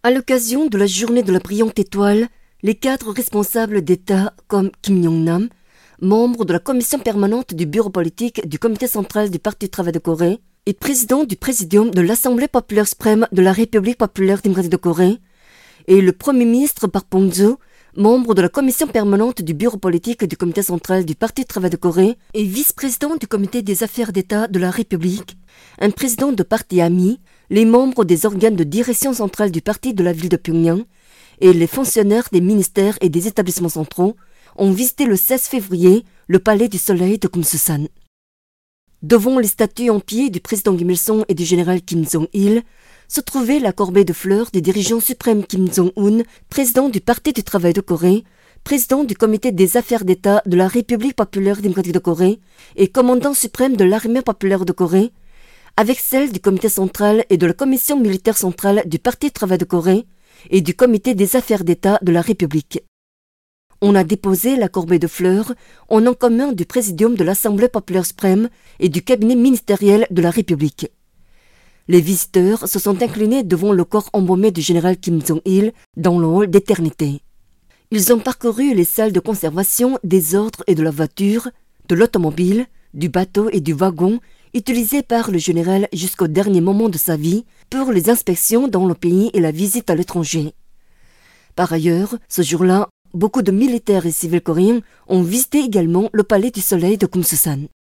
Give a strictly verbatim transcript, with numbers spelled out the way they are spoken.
À l'occasion de la journée de la brillante étoile, les cadres responsables d'État comme Kim Yong-nam, membre de la commission permanente du bureau politique du comité central du Parti du travail de Corée et président du présidium de l'Assemblée populaire suprême de la République populaire démocratique de Corée, et le premier ministre Park Bong-joo, membre de la commission permanente du bureau politique du comité central du Parti du travail de Corée et vice-président du comité des affaires d'État de la République, un président de parti ami, les membres des organes de direction centrale du parti de la ville de Pyongyang et les fonctionnaires des ministères et des établissements centraux ont visité le seize février le palais du soleil de Kumsusan. Devant les statues en pied du président Kim Il-sung et du général Kim Jong-il, se trouvait la corbeille de fleurs du dirigeant suprême Kim Jong-un, président du Parti du travail de Corée, président du comité des affaires d'État de la République populaire démocratique de Corée et commandant suprême de l'armée populaire de Corée, avec celle du comité central et de la commission militaire centrale du Parti du travail de Corée et du comité des affaires d'État de la République. On a déposé la corbeille de fleurs en nom commun du présidium de l'Assemblée populaire suprême et du cabinet ministériel de la République. Les visiteurs se sont inclinés devant le corps embaumé du général Kim Jong-il dans le hall d'éternité. Ils ont parcouru les salles de conservation des ordres et de la voiture, de l'automobile, du bateau et du wagon utilisés par le général jusqu'au dernier moment de sa vie pour les inspections dans le pays et la visite à l'étranger. Par ailleurs, ce jour-là, beaucoup de militaires et civils coréens ont visité également le palais du soleil de Kumsusan.